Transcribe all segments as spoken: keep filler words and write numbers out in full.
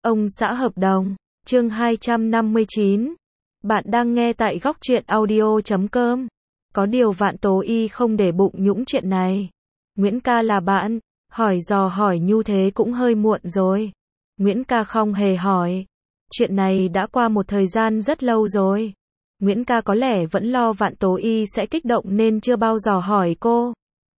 Ông xã hợp đồng, chương hai trăm năm mươi chín. Bạn đang nghe tại góc truyện audio chấm com. Có điều Vạn Tố Y không để bụng những chuyện này. Nguyễn ca là bạn, hỏi dò hỏi nhu thế cũng hơi muộn rồi. Nguyễn ca không hề hỏi. Chuyện này đã qua một thời gian rất lâu rồi. Nguyễn ca có lẽ vẫn lo Vạn Tố Y sẽ kích động nên chưa bao giờ hỏi cô.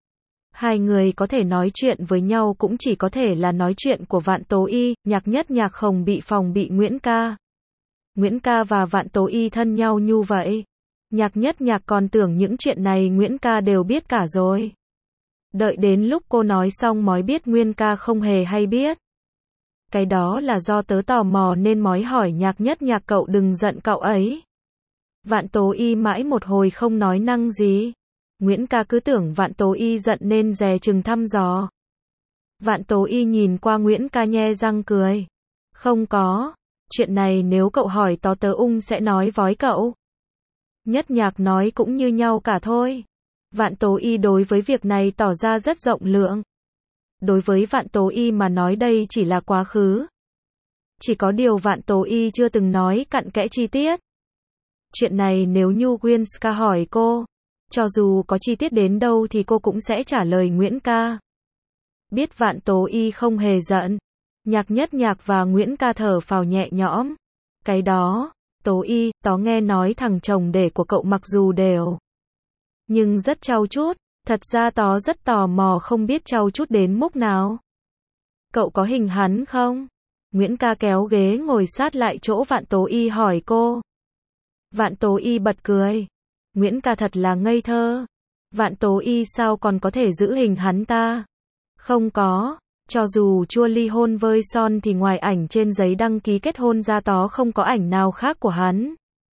Hai người có thể nói chuyện với nhau cũng chỉ có thể là nói chuyện của Vạn Tố Y, Nhạc Nhất Nhạc không bị phòng bị Nguyễn ca. Nguyễn ca và Vạn Tố Y thân nhau như vậy. Nhạc Nhất Nhạc còn tưởng những chuyện này Nguyễn ca đều biết cả rồi. Đợi đến lúc cô nói xong mới biết Nguyên ca không hề hay biết. Cái đó là do tớ tò mò nên mới hỏi Nhạc Nhất Nhạc cậu đừng giận cậu ấy. Vạn Tố Y mãi một hồi không nói năng gì. Nguyễn ca cứ tưởng Vạn Tố Y giận nên dè chừng thăm dò. Vạn Tố Y nhìn qua Nguyễn ca nhe răng cười. Không có, chuyện này nếu cậu hỏi tó tớ ung sẽ nói với cậu. Nhất Nhạc nói cũng như nhau cả thôi. Vạn Tố Y đối với việc này tỏ ra rất rộng lượng. Đối với Vạn Tố Y mà nói đây chỉ là quá khứ. Chỉ có điều Vạn Tố Y chưa từng nói cặn kẽ chi tiết. Chuyện này nếu như Winska hỏi cô, cho dù có chi tiết đến đâu thì cô cũng sẽ trả lời Nguyễn ca. Biết Vạn Tố Y không hề giận, Nhạc Nhất Nhạc và Nguyễn ca thở phào nhẹ nhõm. Cái đó, Tố Y, tó nghe nói thằng chồng để của cậu mặc dù đều, nhưng rất trau chuốt, thật ra tó rất tò mò không biết trau chuốt đến mức nào. Cậu có hình hắn không? Nguyễn ca kéo ghế ngồi sát lại chỗ Vạn Tố Y hỏi cô. Vạn Tố Y bật cười. Nguyễn ca thật là ngây thơ. Vạn Tố Y sao còn có thể giữ hình hắn ta? Không có, cho dù chua ly hôn với Son thì ngoài ảnh trên giấy đăng ký kết hôn ra tó không có ảnh nào khác của hắn.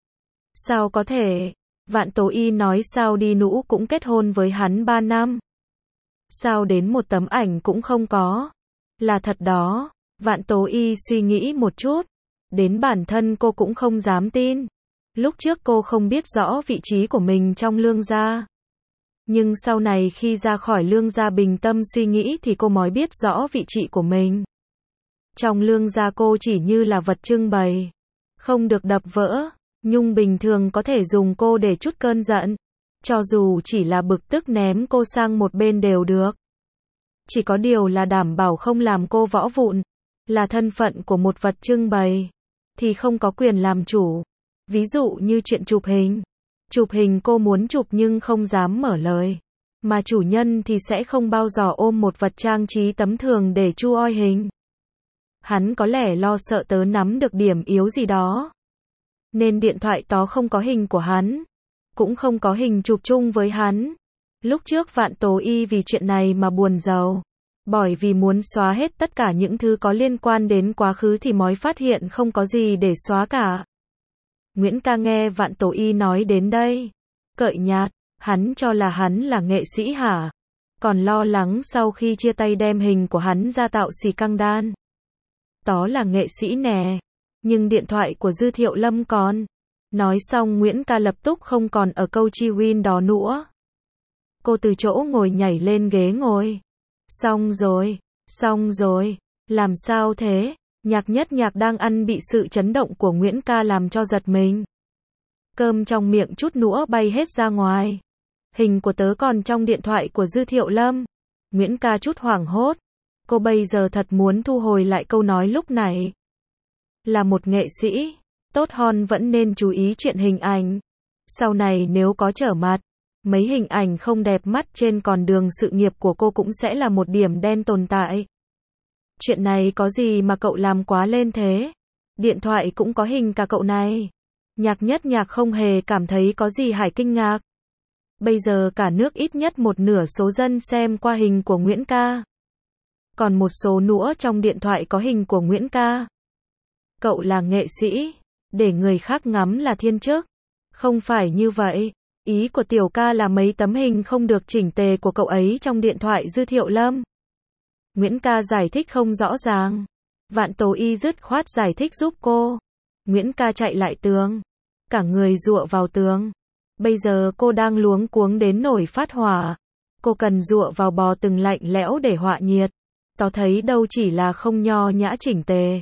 Sao có thể? Vạn Tố Y nói sao đi nũ cũng kết hôn với hắn ba năm. Sao đến một tấm ảnh cũng không có? Là thật đó. Vạn Tố Y suy nghĩ một chút. Đến bản thân cô cũng không dám tin. Lúc trước cô không biết rõ vị trí của mình trong Lương gia. Nhưng sau này khi ra khỏi Lương gia bình tâm suy nghĩ thì cô mới biết rõ vị trí của mình. Trong Lương gia cô chỉ như là vật trưng bày. Không được đập vỡ. Nhung bình thường có thể dùng cô để trút cơn giận. Cho dù chỉ là bực tức ném cô sang một bên đều được. Chỉ có điều là đảm bảo không làm cô võ vụn. Là thân phận của một vật trưng bày. Thì không có quyền làm chủ. Ví dụ như chuyện chụp hình. Chụp hình cô muốn chụp nhưng không dám mở lời. Mà chủ nhân thì sẽ không bao giờ ôm một vật trang trí tấm thường để chu oi hình. Hắn có lẽ lo sợ tớ nắm được điểm yếu gì đó. Nên điện thoại tó không có hình của hắn. Cũng không có hình chụp chung với hắn. Lúc trước Vạn Tố Y vì chuyện này mà buồn rầu. Bởi vì muốn xóa hết tất cả những thứ có liên quan đến quá khứ thì mới phát hiện không có gì để xóa cả. Nguyễn ca nghe Vạn Tố Y nói đến đây. Cợi nhạt, hắn cho là hắn là nghệ sĩ hả? Còn lo lắng sau khi chia tay đem hình của hắn ra tạo xì căng đan. Đó là nghệ sĩ nè. Nhưng điện thoại của Dư Thiệu Lâm còn. Nói xong Nguyễn ca lập tức không còn ở câu chi win đó nữa. Cô từ chỗ ngồi nhảy lên ghế ngồi. Xong rồi, xong rồi, làm sao thế? Nhạc Nhất Nhạc đang ăn bị sự chấn động của Nguyễn ca làm cho giật mình. Cơm trong miệng chút nữa bay hết ra ngoài. Hình của tớ còn trong điện thoại của Dư Thiệu Lâm. Nguyễn ca chút hoảng hốt. Cô bây giờ thật muốn thu hồi lại câu nói lúc này. Là một nghệ sĩ, tốt hơn vẫn nên chú ý chuyện hình ảnh. Sau này nếu có trở mặt, mấy hình ảnh không đẹp mắt trên con đường sự nghiệp của cô cũng sẽ là một điểm đen tồn tại. Chuyện này có gì mà cậu làm quá lên thế? Điện thoại cũng có hình cả cậu này. Nhạc Nhất Nhạc không hề cảm thấy có gì hải kinh ngạc. Bây giờ cả nước ít nhất một nửa số dân xem qua hình của Nguyễn ca. Còn một số nữa trong điện thoại có hình của Nguyễn ca. Cậu là nghệ sĩ, để người khác ngắm là thiên chức. Không phải như vậy. Ý của tiểu ca là mấy tấm hình không được chỉnh tề của cậu ấy trong điện thoại Dư Thiệu Lâm. Nguyễn ca giải thích không rõ ràng. Vạn Tố Y dứt khoát giải thích giúp cô. Nguyễn ca chạy lại tường. Cả người dụa vào tường. Bây giờ cô đang luống cuống đến nổi phát hỏa. Cô cần dụa vào bò từng lạnh lẽo để họa nhiệt. Tao thấy đâu chỉ là không nho nhã chỉnh tề.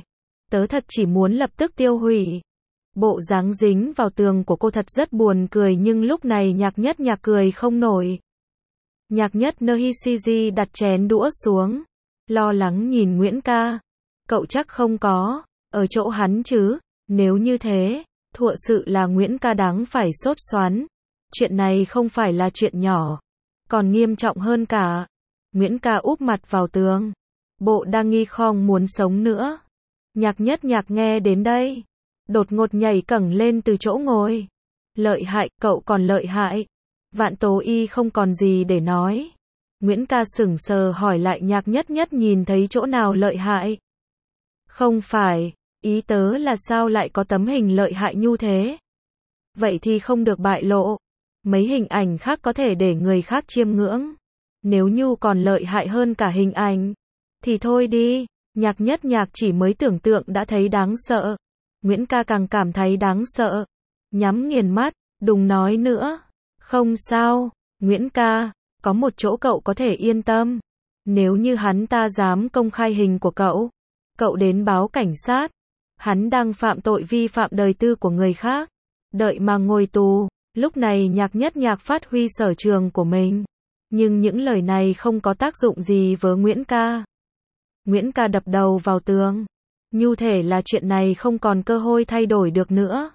Tớ thật chỉ muốn lập tức tiêu hủy. Bộ dáng dính vào tường của cô thật rất buồn cười nhưng lúc này Nhạc Nhất Nhạc cười không nổi. Nhạc Nhất Nhiji đặt chén đũa xuống, lo lắng nhìn Nguyễn ca. Cậu chắc không có, ở chỗ hắn chứ, nếu như thế, thực sự là Nguyễn ca đáng phải sốt xoắn. Chuyện này không phải là chuyện nhỏ, còn nghiêm trọng hơn cả. Nguyễn ca úp mặt vào tường, bộ đang nghi không muốn sống nữa. Nhạc Nhất Nhạc nghe đến đây, đột ngột nhảy cẳng lên từ chỗ ngồi. Lợi hại, cậu còn lợi hại. Vạn Tố Y không còn gì để nói. Nguyễn ca sững sờ hỏi lại Nhạc Nhất Nhất nhìn thấy chỗ nào lợi hại. Không phải, ý tớ là sao lại có tấm hình lợi hại như thế? Vậy thì không được bại lộ. Mấy hình ảnh khác có thể để người khác chiêm ngưỡng. Nếu như còn lợi hại hơn cả hình ảnh, thì thôi đi. Nhạc Nhất Nhạc chỉ mới tưởng tượng đã thấy đáng sợ. Nguyễn ca càng cảm thấy đáng sợ. Nhắm nghiền mắt, đừng nói nữa. Không sao, Nguyễn ca, có một chỗ cậu có thể yên tâm. Nếu như hắn ta dám công khai hình của cậu, cậu đến báo cảnh sát. Hắn đang phạm tội vi phạm đời tư của người khác, đợi mà ngồi tù. Lúc này Nhạc Nhất Nhạc phát huy sở trường của mình. Nhưng những lời này không có tác dụng gì với Nguyễn ca. Nguyễn ca đập đầu vào tường. Như thể là chuyện này không còn cơ hội thay đổi được nữa.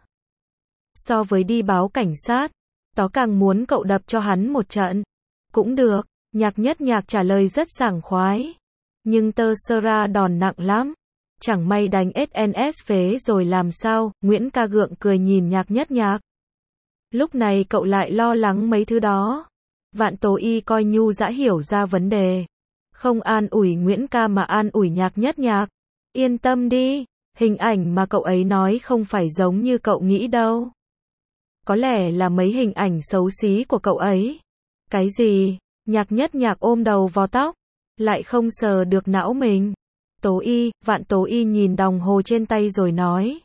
So với đi báo cảnh sát, tớ càng muốn cậu đập cho hắn một trận. Cũng được, Nhạc Nhất Nhạc trả lời rất sảng khoái. Nhưng tơ sơ ra đòn nặng lắm. Chẳng may đánh ét en ét phế rồi làm sao, Nguyễn ca gượng cười nhìn Nhạc Nhất Nhạc. Lúc này cậu lại lo lắng mấy thứ đó. Vạn Tố Y coi như đã hiểu ra vấn đề. Không an ủi Nguyễn ca mà an ủi Nhạc Nhất Nhạc. Yên tâm đi, hình ảnh mà cậu ấy nói không phải giống như cậu nghĩ đâu. Có lẽ là mấy hình ảnh xấu xí của cậu ấy. Cái gì? Nhạc Nhất Nhạc ôm đầu vào tóc, lại không sờ được não mình. Tố Y, Vạn Tố Y nhìn đồng hồ trên tay rồi nói.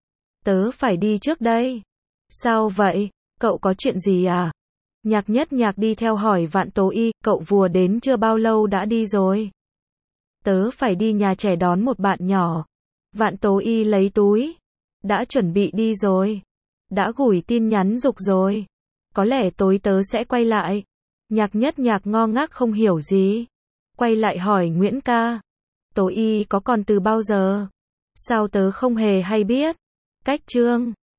Tớ phải đi trước đây. Sao vậy? Cậu có chuyện gì à? Nhạc Nhất Nhạc đi theo hỏi Vạn Tố Y, cậu vừa đến chưa bao lâu đã đi rồi. Tớ phải đi nhà trẻ đón một bạn nhỏ. Vạn Tố Y lấy túi. Đã chuẩn bị đi rồi. Đã gửi tin nhắn giục rồi. Có lẽ tối tớ sẽ quay lại. Nhạc Nhất Nhạc ngơ ngác không hiểu gì. Quay lại hỏi Nguyễn ca. Tố Y có còn từ bao giờ? Sao tớ không hề hay biết? Cách chương